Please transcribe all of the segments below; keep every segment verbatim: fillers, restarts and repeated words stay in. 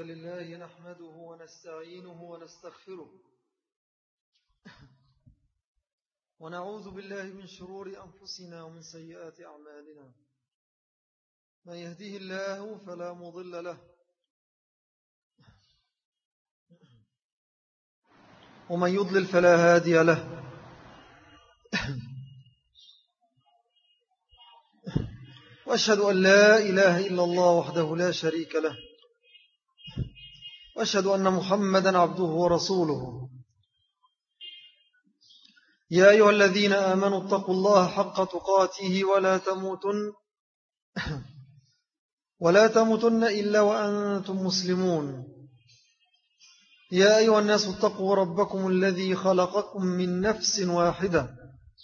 لله نحمده ونستعينه ونستغفره ونعوذ بالله من شرور أنفسنا ومن سيئات أعمالنا. من يهديه الله فلا مضل له ومن يضلل فلا هادي له. وأشهد أن لا إله إلا الله وحده لا شريك له، وأشهد أن محمدا عبده ورسوله. يا أيها الذين آمنوا اتقوا الله حق تقاته ولا تموتن ولا تموتن إلا وأنتم مسلمون. يا أيها الناس اتقوا ربكم الذي خلقكم من نفس واحدة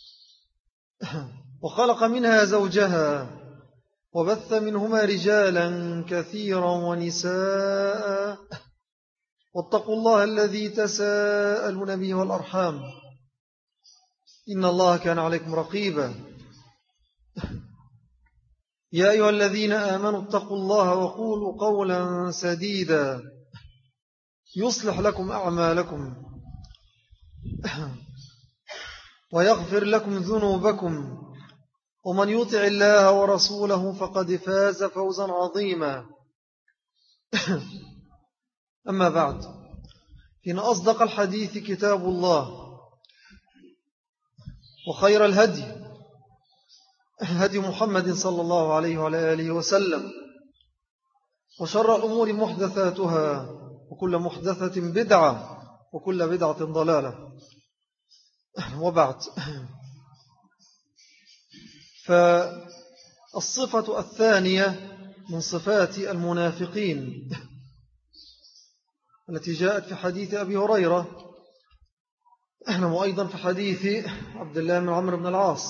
وخلق منها زوجها وبث منهما رجالا كثيرا ونساء، واتقوا الله الذي تساءلون به والأرحام إن الله كان عليكم رقيبا. يا أيها الذين آمنوا اتقوا الله وقولوا قولا سديدا يصلح لكم أعمالكم ويغفر لكم ذنوبكم، ومن يطع الله ورسوله فقد فاز فوزا عظيما. أما بعد، فإن أصدق الحديث كتاب الله، وخير الهدي هدي محمد صلى الله عليه وعلى آله وسلم، وشر الأمور محدثاتها، وكل محدثة بدعة، وكل بدعة ضلالة. وبعد، فالصفة الثانية من صفات المنافقين التي جاءت في حديث أبي هريرة، وأيضا في حديث عبد الله بن عمرو بن العاص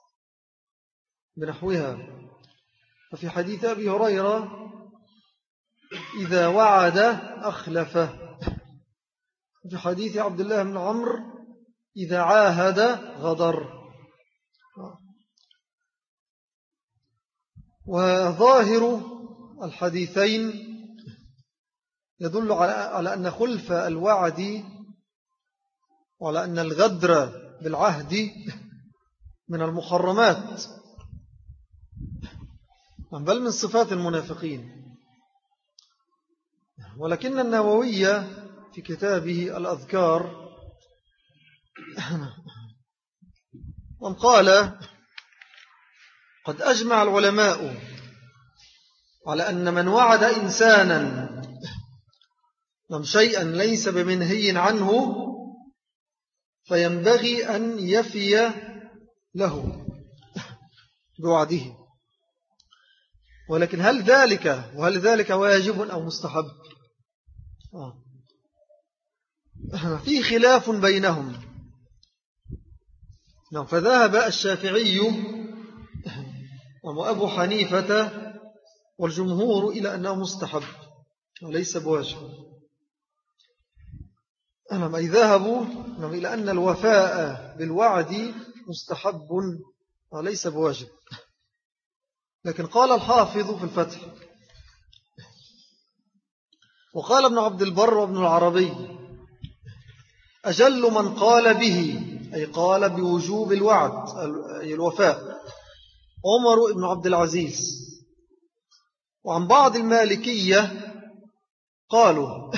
بنحوها. ففي حديث أبي هريرة: إذا وعد أخلف. في حديث عبد الله بن عمرو: إذا عاهد غدر. وظاهر الحديثين يدل على أن خلف الوعد وعلى أن الغدر بالعهد من المحرمات، بل من صفات المنافقين. ولكن النووي في كتابه الأذكار قال: قد أجمع العلماء على أن من وعد إنسانا لم شيئا ليس بمنهي عنه فينبغي أن يفي له بوعده. ولكن هل ذلك وهل ذلك واجب أو مستحب؟ آه. في خلاف بينهم. فذهب الشافعي وأبو حنيفة والجمهور إلى أنه مستحب وليس بواجب. أي ذهبوا إلى أن الوفاء بالوعد مستحب وليس بواجب. لكن قال الحافظ في الفتح: وقال ابن عبد البر وابن العربي: أجل من قال به، أي قال بوجوب الوعد أي الوفاء، عمر بن عبد العزيز. وعن بعض المالكية قالوا: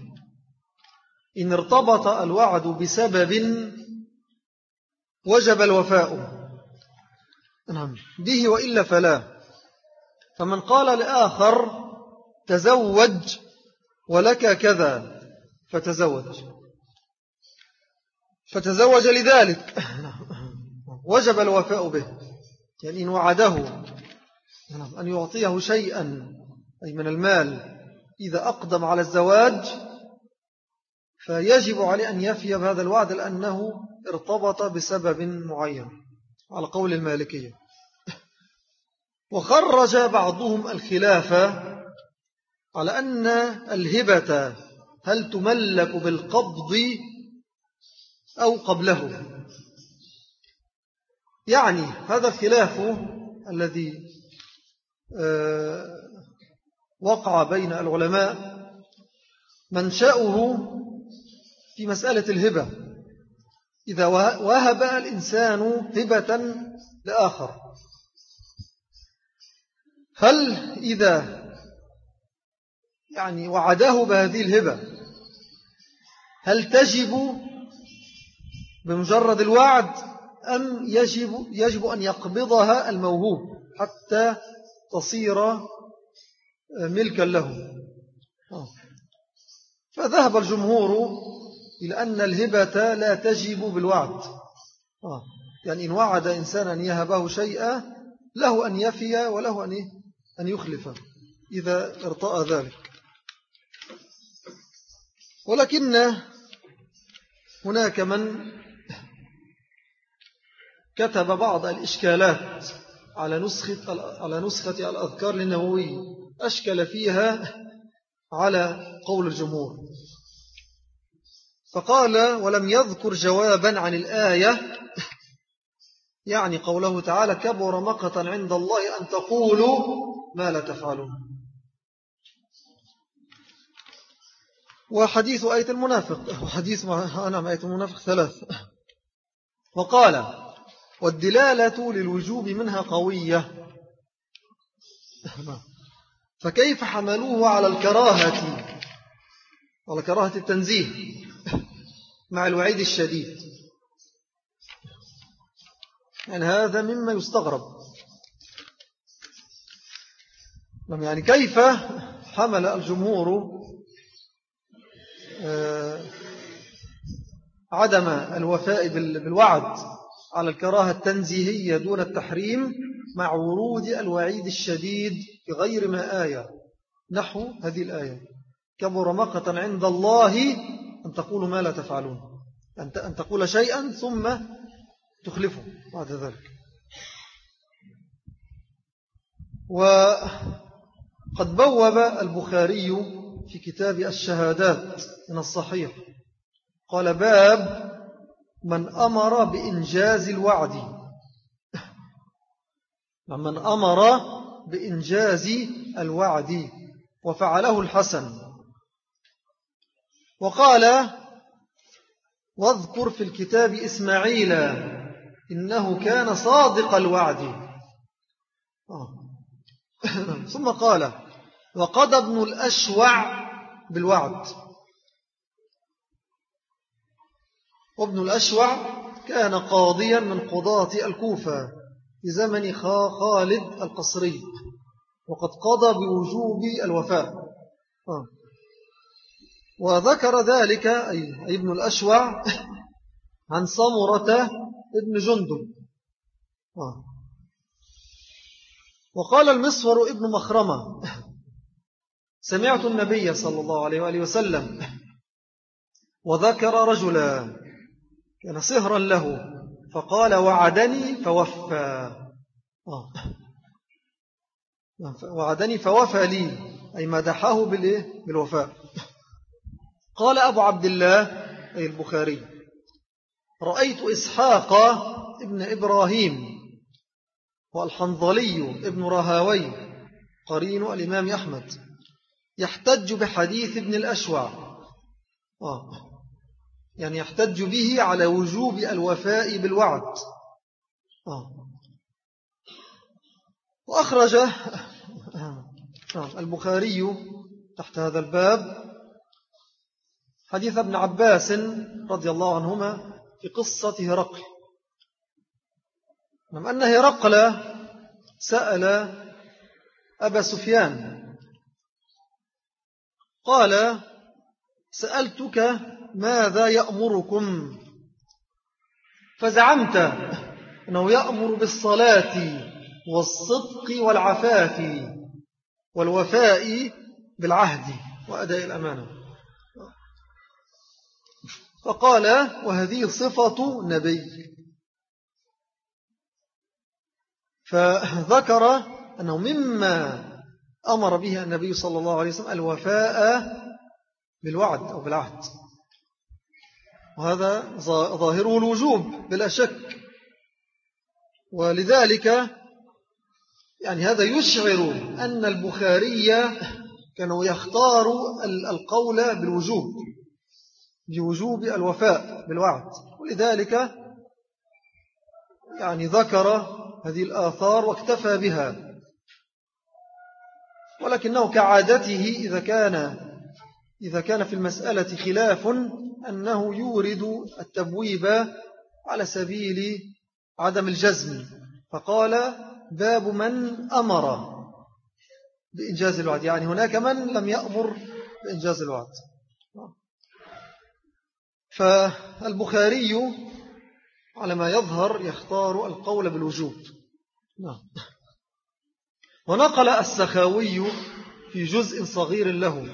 إن ارتبط الوعد بسبب وجب الوفاء به وإلا فلا. فمن قال لآخر: تزوج ولك كذا، فتزوج فتزوج لذلك وجب الوفاء به، يعني إن وعده أن يعطيه شيئا أي من المال إذا أقدم على الزواج، فيجب عليه أن يفي بهذا الوعد لأنه ارتبط بسبب معين على قول المالكية. وخرج بعضهم الخلافة على أن الهبة هل تملك بالقبض أو قبله. يعني هذا الخلاف الذي وقع بين العلماء منشأه في مسألة الهبة. إذا وهب الإنسان هبة لآخر، هل إذا يعني وعده بهذه الهبة هل تجب بمجرد الوعد أم يجب, يجب أن يقبضها الموهوب حتى تصير ملكا له؟ فذهب الجمهور إلى أن الهبة لا تجب بالوعد. يعني إن وعد إنسانا أن يهبه شيئا له أن يفي وله أن يخلف إذا ارتأى ذلك. ولكن هناك من كتب بعض الإشكالات على نسخة, على نسخة الأذكار للنووي، أشكل فيها على قول الجمهور، فقال: ولم يذكر جوابا عن الآية، يعني قوله تعالى: كبر مقتا عند الله أن تقولوا ما لا تفعلون، وحديث آية المنافق، وحديث نعم آية المنافق ثلاث. وقال: والدلالة للوجوب منها قوية، فكيف حملوه على الكراهة، على كراهة التنزيه مع الوعيد الشديد؟ يعني هذا مما يستغرب، يعني كيف حمل الجمهور عدم الوفاء بالوعد على الكراهة التنزيهية دون التحريم مع ورود الوعيد الشديد في غير ما آية، نحو هذه الآية: كبر مقتا عند الله أن تقولوا ما لا تفعلون، أن تقول شيئا ثم تخلفه بعد ذلك. وقد بوب البخاري في كتاب الشهادات من الصحيح، قال: باب من أمر بإنجاز الوعد، من أمر بإنجاز الوعد وفعله الحسن. وقال: واذكر في الكتاب إسماعيل إنه كان صادق الوعد. ثم قال: وقضى ابن الأشوع بالوعد. وابن الأشوع كان قاضيا من قضاة الكوفة في زمن خالد القصري، وقد قضى بوجوب الوفاء. وذكر ذلك أي ابن الأشوع عن سمرة ابن جندب. وقال المسور ابن مخرمة: سمعت النبي صلى الله عليه وآله وسلم وذكر رجلا كان صهرا له فقال: وعدني فوفى. وعدني فوفى لي، أي مدحه بالوفاء. قال أبو عبد الله أي البخاري: رأيت إسحاق ابن إبراهيم والحنظلي ابن رهاوي قرين الإمام أحمد يحتج بحديث ابن الأشوع، آه. يعني يحتج به على وجوب الوفاء بالوعد. آه. وأخرج البخاري تحت هذا الباب حديث ابن عباس رضي الله عنهما في قصة هرقل، من أن هرقل سأل أبا سفيان قال: سألتك ماذا يأمركم؟ فزعمت أنه يأمر بالصلاة والصدق والعفاف والوفاء بالعهد وأداء الأمانة. فقال: وهذه صفة نبي. فذكر أنه مما أمر به النبي صلى الله عليه وسلم الوفاء بالوعد أو بالعهد، وهذا ظاهره الوجوب بلا شك. ولذلك يعني هذا يشعر أن البخاري كانوا يختاروا القول بالوجوب بوجوب الوفاء بالوعد، ولذلك يعني ذكر هذه الآثار واكتفى بها. ولكنه كعادته إذا كان إذا كان في المسألة خلاف أنه يورد التبويب على سبيل عدم الجزم، فقال باب من أمر بإنجاز الوعد، يعني هناك من لم يأمر بإنجاز الوعد. فالبخاري على ما يظهر يختار القول بالوجوب. ونقل السخاوي في جزء صغير له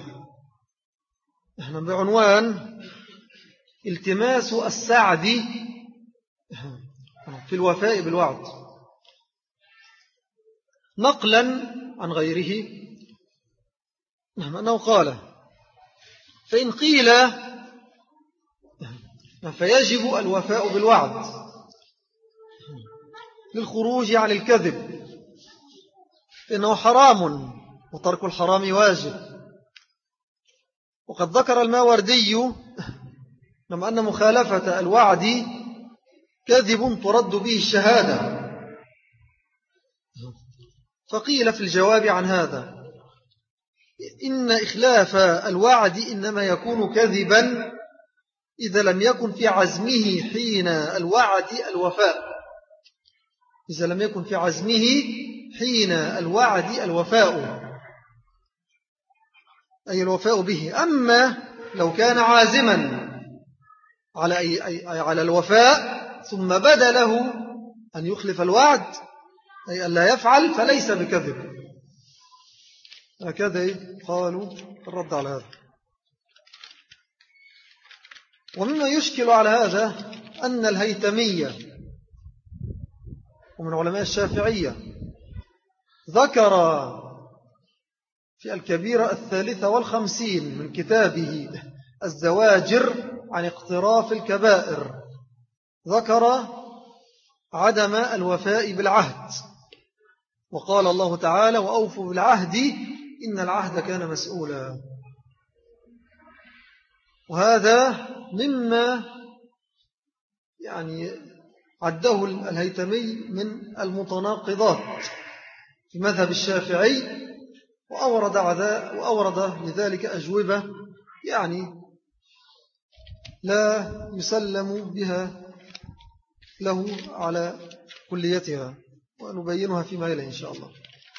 بعنوان التماس السعد في الوفاء بالوعد، نقلا عن غيره أنه قال: فإن قيل فيجب الوفاء بالوعد للخروج عن الكذب إنه حرام وترك الحرام واجب. وقد ذكر الماوردي لما أن مخالفة الوعد كذب ترد به الشهادة، فقيل في الجواب عن هذا إن إخلاف الوعد إنما يكون كذبا إذا لم يكن في عزمه حين الوعد الوفاء إذا لم يكن في عزمه حين الوعد الوفاء أي الوفاء به. أما لو كان عازما على, أي أي على الوفاء ثم بدا له أن يخلف الوعد أي أن لا يفعل فليس بكذب. هكذا قالوا الرد على هذا. ومما يشكل على هذا أن الهيتمية ومن علماء الشافعية ذكر في الكبيرة الثالثة والخمسين من كتابه الزواجر عن اقتراف الكبائر، ذكر عدم الوفاء بالعهد، وقال الله تعالى: وأوفوا بالعهد إن العهد كان مسؤولا. وهذا مما يعني عده الهيتمي من المتناقضات في مذهب الشافعي، وأورد, وأورد لذلك أجوبة يعني لا يسلم بها له على كليتها، ونبينها فيما يلي إن شاء الله.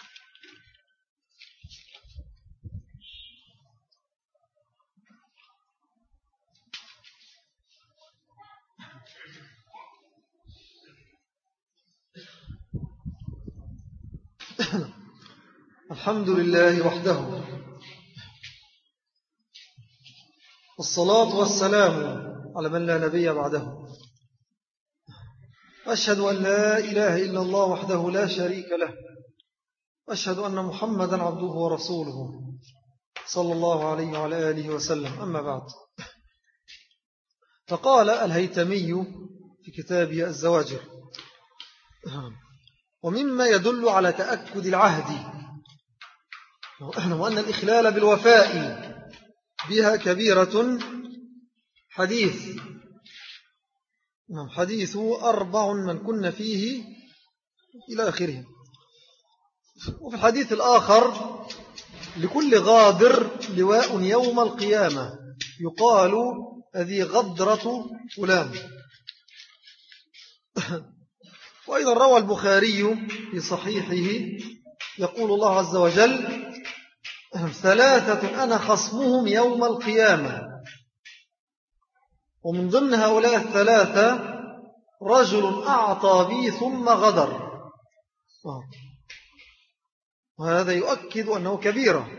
الحمد لله وحده، والصلاة والسلام على من لا نبي بعده. أشهد أن لا إله إلا الله وحده لا شريك له، أشهد أن محمدا عبده ورسوله صلى الله عليه وعلى آله وسلم. أما بعد، فقال الهيتمي في كتابه الزواجر: ومما يدل على تأكد العهد وأن الإخلال بالوفاء بها كبيرة حديث حديث أربع من كن فيه إلى آخره. وفي الحديث الآخر: لكل غادر لواء يوم القيامة يقال هذه غدرة فلان. وأيضا روى البخاري في صحيحه يقول الله عز وجل: ثلاثة أنا خصمهم يوم القيامة. ومن ضمن هؤلاء الثلاثة رجل أعطى بي ثم غدر. وهذا يؤكد أنه كبيرة.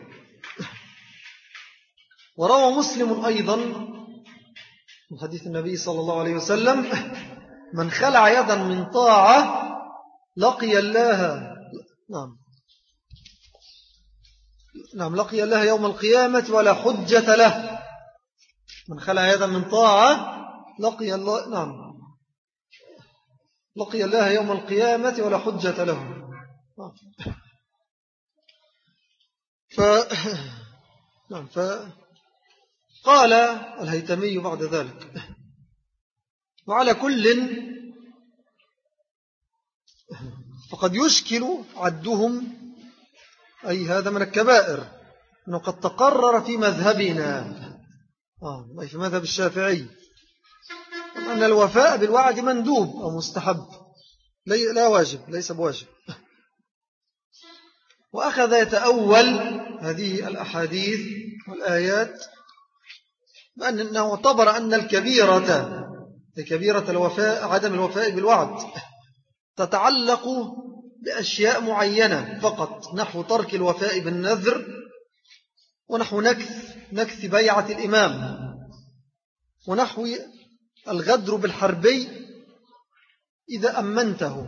وروى مسلم أيضا من حديث النبي صلى الله عليه وسلم: من خلع يدا من طاعة لقي الله نعم نعم لقي الله يوم القيامة ولا حجة له. من خلع يدا من طاعة لقي الله نعم لقي الله يوم القيامة ولا حجة له. ف نعم. فقال الهيثمي بعد ذلك: وعلى كل فقد يشكل عدهم، أي هذا من الكبائر، أنه قد تقرر في مذهبنا، آه أي في مذهب الشافعي، أن الوفاء بالوعد مندوب أو مستحب، لا واجب، ليس بواجب. وأخذ يتأول هذه الأحاديث والآيات بأنه اعتبر أن الكبيرة كبيرة الوفاء، عدم الوفاء بالوعد، تتعلق بأشياء معينة فقط، نحو ترك الوفاء بالنذر، ونحو نكث, نكث بيعة الإمام، ونحو الغدر بالحربي إذا أمنته.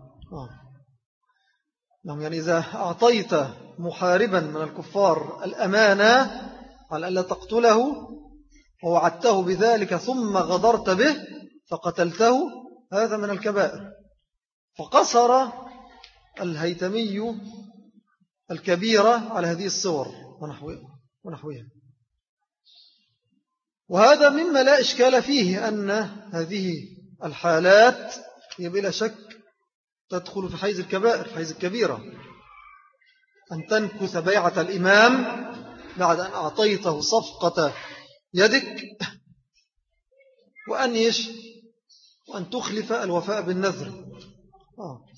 يعني إذا أعطيت محاربا من الكفار الأمانة على ألا تقتله ووعدته بذلك ثم غدرت به فقتلته، هذا من الكبائر. فقصر الهيثمي الكبيرة على هذه الصور ونحوها. وهذا مما لا إشكال فيه، أن هذه الحالات هي بلا شك تدخل في حيز الكبائر، في حيز الكبيرة، أن تنكث بيعة الإمام بعد أن أعطيته صفقة يدك، وأن يش وأن تخلف الوفاء بالنذر. آه.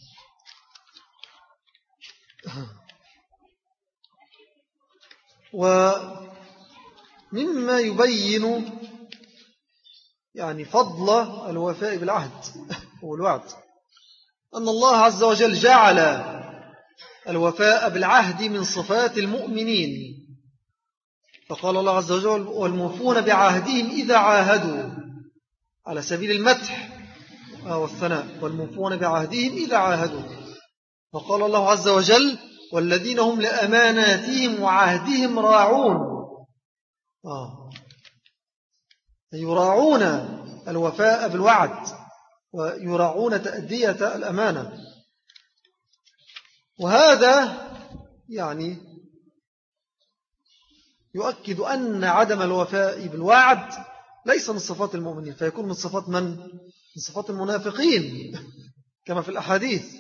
ومما يبين يعني فضل الوفاء بالعهد والوعد أن الله عز وجل جعل الوفاء بالعهد من صفات المؤمنين، فقال الله عز وجل: والموفون بعهدهم إذا عاهدوا، على سبيل المدح والثناء، والموفون بعهدهم إذا عاهدوا. فقال الله عز وجل: والذين هم لأماناتهم وعهدهم راعون، آه. يراعون الوفاء بالوعد ويراعون تأدية الأمانة. وهذا يعني يؤكد أن عدم الوفاء بالوعد ليس من صفات المؤمنين، فيكون من صفات من؟ من صفات المنافقين كما في الأحاديث.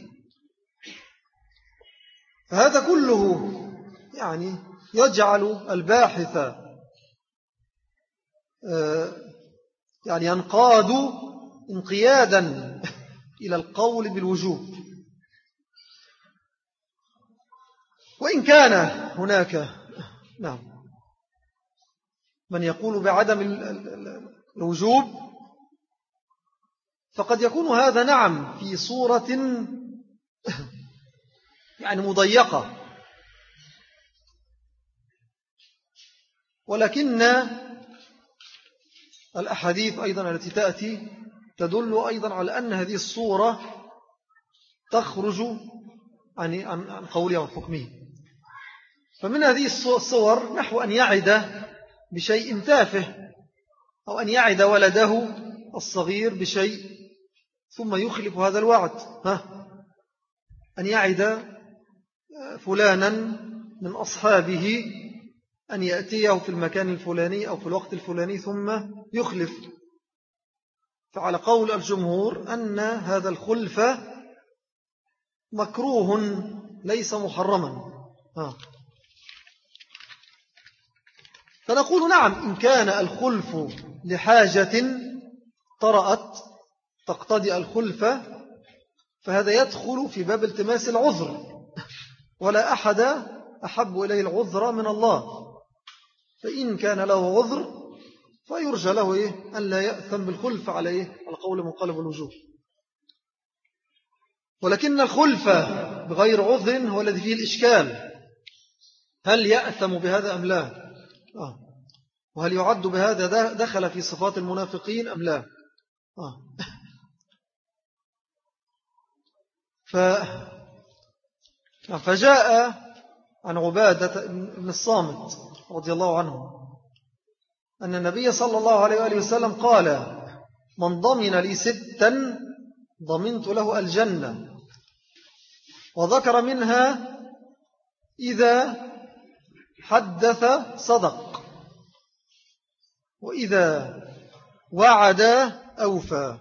فهذا كله يعني يجعل الباحث يعني ينقاد انقيادا إلى القول بالوجوب، وإن كان هناك نعم من يقول بعدم الوجوب، فقد يكون هذا نعم في صورة يعني مضيقة، ولكن الأحاديث أيضا التي تأتي تدل أيضا على أن هذه الصورة تخرج عن عن قوله وحكمه. فمن هذه الصور نحو أن يعد بشيء تافه، أو أن يعد ولده الصغير بشيء ثم يخلف هذا الوعد، ها أن يعد فلانا من أصحابه أن يأتيه في المكان الفلاني أو في الوقت الفلاني ثم يخلف. فعلى قول الجمهور أن هذا الخلف مكروه ليس محرما. ها. فنقول نعم، إن كان الخلف لحاجة طرأت تقتضي الخلف، فهذا يدخل في باب التماس العذر، ولا أحد أحب إليه العذر من الله. فإن كان له عذر فيرجى له إيه؟ أن لا يأثم بالخلف على إيه؟ على قول منقلب الوجوه. ولكن الخلف بغير عذر هو الذي فيه الإشكال، هل يأثم بهذا أم لا؟ آه. وهل يعد بهذا دخل في صفات المنافقين أم لا؟ آه. ف... فجاء عن عبادة بن الصامت رضي الله عنه أن النبي صلى الله عليه وآله وسلم قال: من ضمن لي ستا ضمنت له الجنة. وذكر منها: إذا حدث صدق وإذا وعد أوفى.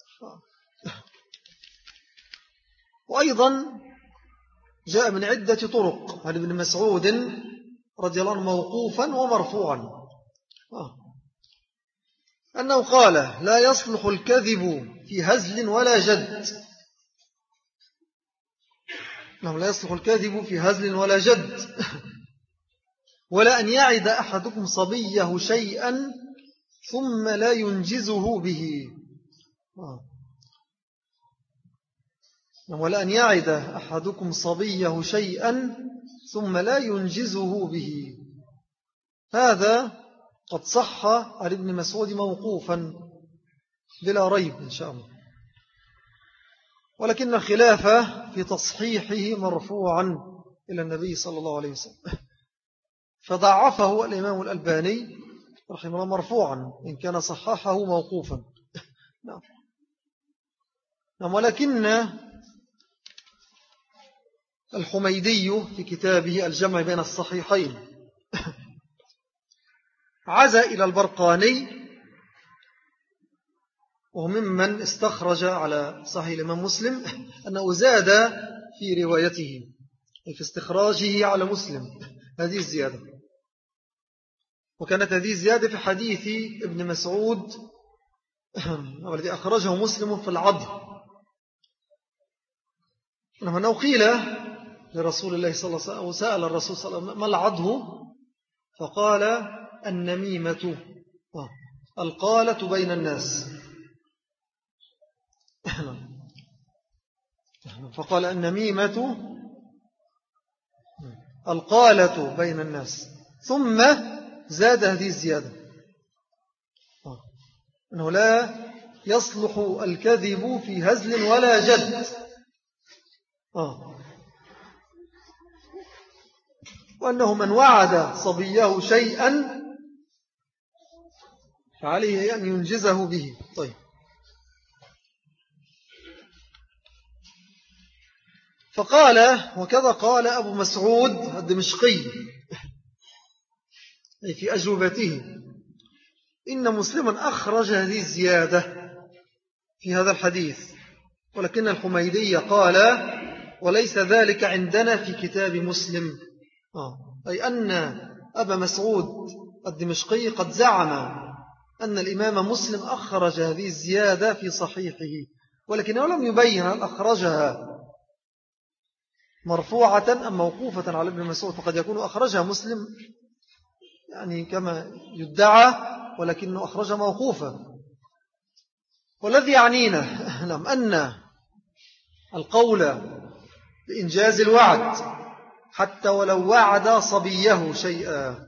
وأيضا جاء من عدة طرق عن ابن مسعود رضي الله عنه موقوفا ومرفوعا أنه قال: لا يصلح الكذب في هزل ولا جد. نعم، لا يصلح الكذب في هزل ولا جد، ولا أن يعد أحدكم صبيه شيئا ثم لا ينجزه به. ولا أن يعد أحدكم صبيه شيئا ثم لا ينجزه به. هذا قد صح عن ابن مسعود موقوفا بلا ريب إن شاء الله، ولكن الخلاف في تصحيحه مرفوعا إلى النبي صلى الله عليه وسلم، فضعفه الإمام الألباني رحمه الله مرفوعا إن كان صححه موقوفا. نعم. نعم. ولكن الحميدي في كتابه الجمع بين الصحيحين عزى إلى البرقاني، وهو ممن استخرج على صحيح الإمام مسلم، أنه زاد في روايته في استخراجه على مسلم هذه الزيادة، وكانت هذه الزيادة في حديث ابن مسعود والذي أخرجه مسلم في العض، أنه قيل لرسول الله صلى الله عليه وسلم وسأل الرسول صلى الله عليه وسلم ما العضه، فقال: النميمة القالة بين الناس. فقال: النميمة القالة بين الناس، ثم زاد هذه الزيادة أنه لا يصلح الكذب في هزل ولا جد، وأنه من وعد صبيه شيئا فعليه أن ينجزه به. طيب، فقال: وكذا قال أبو مسعود الدمشقي في أجوبته: إن مسلما أخرج هذه الزيادة في هذا الحديث، ولكن الحميدي قال: وليس ذلك عندنا في كتاب مسلم. آه. أي أن أبا مسعود الدمشقي قد زعم أن الإمام مسلم أخرج هذه الزيادة في صحيحه، ولكنه لم يبين هل أخرجها مرفوعة أم موقوفة على ابن مسعود، فقد يكون أخرجها مسلم يعني كما يدعى، ولكنه أخرج موقوفة. والذي يعنينا نعم أن القول بإنجاز الوعد حتى ولو وعد صبيه شيئا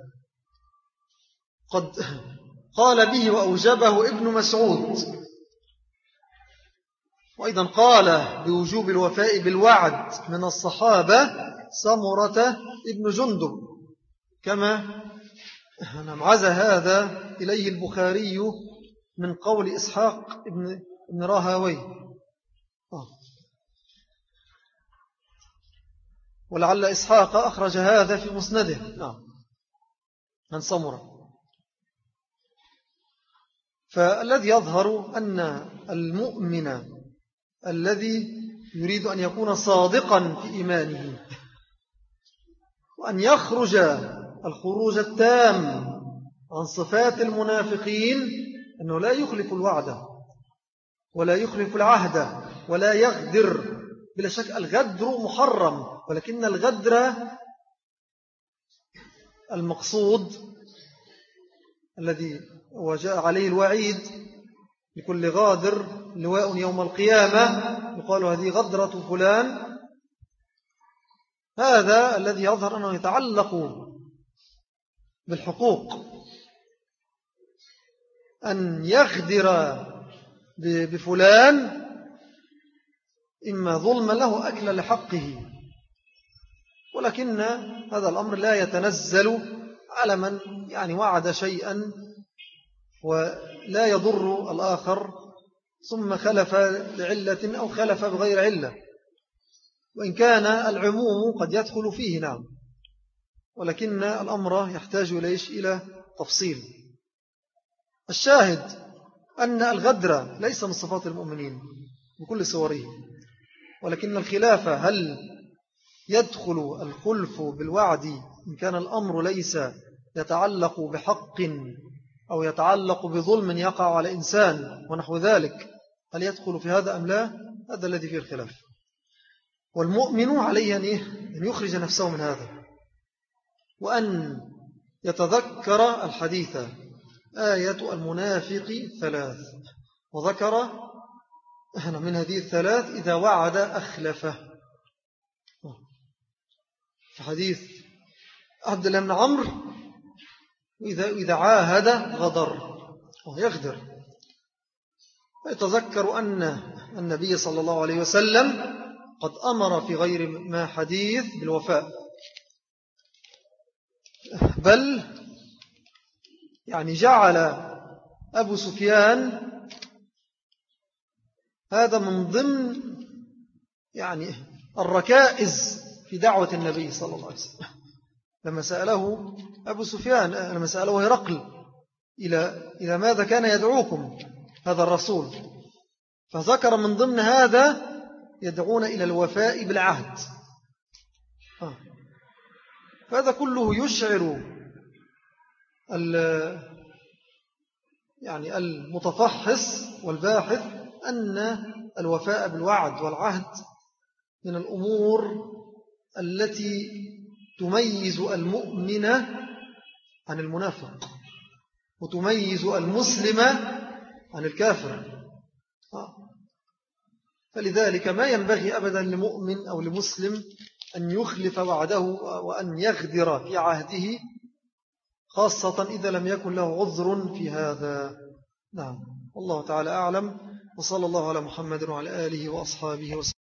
قد قال به وأوجبه ابن مسعود، وأيضا قال بوجوب الوفاء بالوعد من الصحابة سمرة ابن جندب، كما عزى هذا إليه البخاري من قول إسحاق ابن, ابن راهوي. ولعل إسحاق أخرج هذا في مسنده نعم عن سمرة. فالذي يظهر أن المؤمن الذي يريد أن يكون صادقا في إيمانه وأن يخرج الخروج التام عن صفات المنافقين أنه لا يخلف الوعد ولا يخلف العهد ولا يغدر. بلا شك الغدر محرم، ولكن الغدر المقصود الذي وجاء عليه الوعيد لكل غادر لواء يوم القيامة يقال هذه غدرة فلان، هذا الذي يظهر أنه يتعلق بالحقوق، أن يغدر بفلان إما ظلم له أكل لحقه، ولكن هذا الأمر لا يتنزل على من يعني وعد شيئا ولا يضر الآخر ثم خلف لعلة أو خلف بغير علة، وإن كان العموم قد يدخل فيه نعم. ولكن الأمر يحتاج إليش إلى تفصيل. الشاهد أن الغدر ليس من صفات المؤمنين بكل صوره، ولكن الخلافة هل يدخل الخلف بالوعد إن كان الأمر ليس يتعلق بحق أو يتعلق بظلم يقع على إنسان ونحو ذلك، هل يدخل في هذا أم لا؟ هذا الذي فيه الخلاف. والمؤمن عليه أن يخرج نفسه من هذا، وأن يتذكر الحديث آية المنافق ثلاث، وذكر من هذه الثلاث إذا وعد أخلفه. في حديث عبد الله بن عمرو وإذا إذا عاهد غدر ويغدر. ويتذكر أن النبي صلى الله عليه وسلم قد أمر في غير ما حديث بالوفاء، بل يعني جعل أبو سفيان هذا من ضمن يعني الركائز في دعوة النبي صلى الله عليه وسلم. لما سأله أبو سفيان، لما سأله هرقل إلى إلى ماذا كان يدعوكم هذا الرسول، فذكر من ضمن هذا يدعون إلى الوفاء بالعهد. فهذا كله يشعر يعني المتفحص والباحث أن الوفاء بالوعد والعهد من الأمور التي تميز المؤمن عن المنافق، وتميز المسلم عن الكافر. فلذلك ما ينبغي أبدا لمؤمن أو لمسلم أن يخلف وعده وأن يغدر في عهده، خاصة إذا لم يكن له عذر في هذا. نعم، والله تعالى أعلم، وصلى الله على محمد وعلى آله وأصحابه وسلم.